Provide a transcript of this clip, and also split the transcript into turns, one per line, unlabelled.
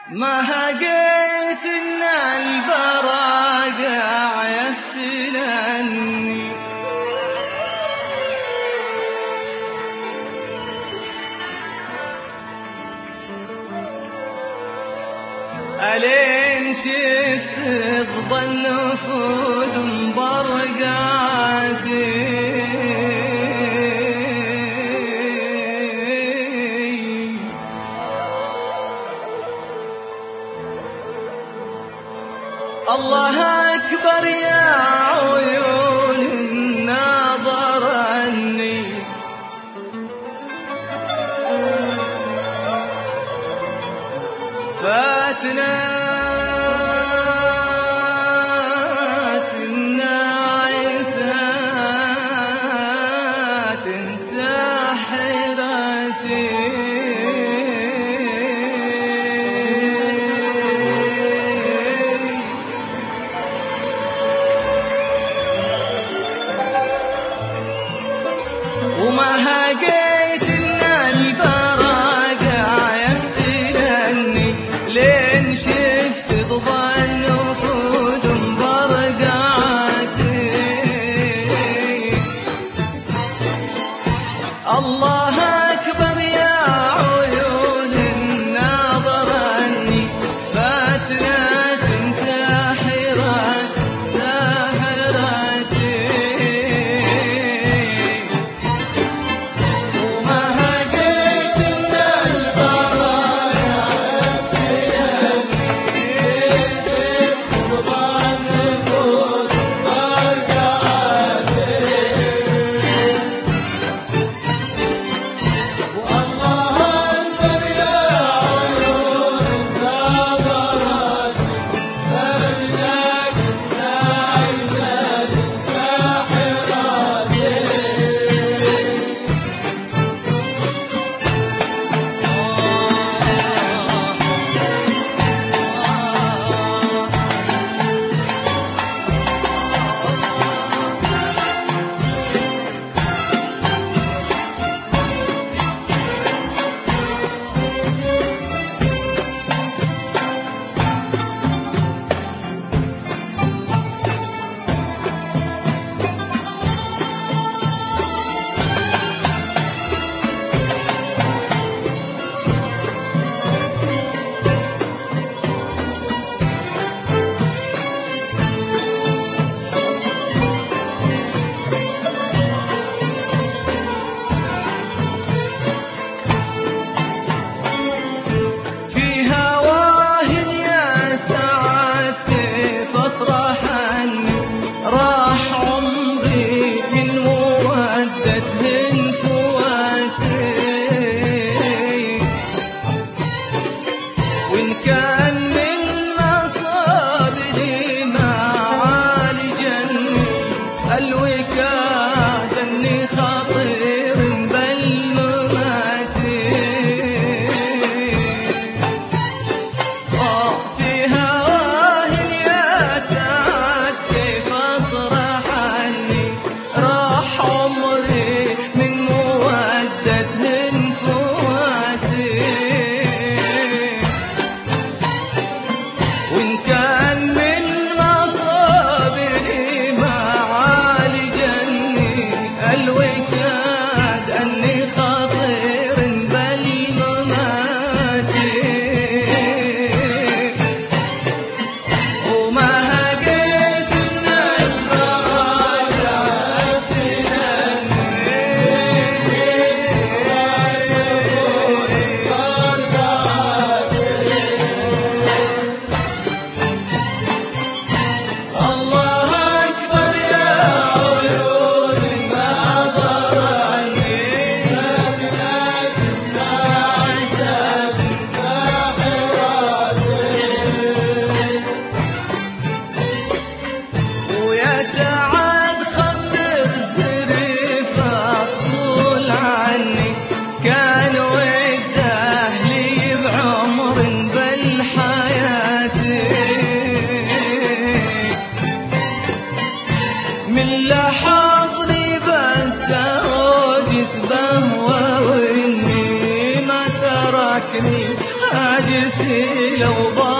ما هقيت إن البراقع يفتنني، ألين شفت ضبى النفود مبرقاتي. الله أكبر يا عيون ناظرني، فاتنا الناعسات ساحرتي. وما هقيت إن البراقع يفتنني، لين شفت ضبى النفود مبرقاتي. الله أكبر يا عيون ناظرني، فاتنة ساحرة ساحرتي. وإن كان من مصابني ما عالجني الوكاد أني خطير بالممات. في هواه يا سعد كيف أطرح عني، راح عمري من مودته فواتي. وإن كان من مصابني ما عالجني الوكاد أني خطير بالممات. وما هقيت إن البراقع الله أكبر يا عيون ناظرني، فاتنة الناعسات ساحرتي. ويا سعد خبر زريفة طول عني، كان وده لي بعمر بالحياة. من لحظني بس أوجس بهوى وإني ما تركني نرجسي لو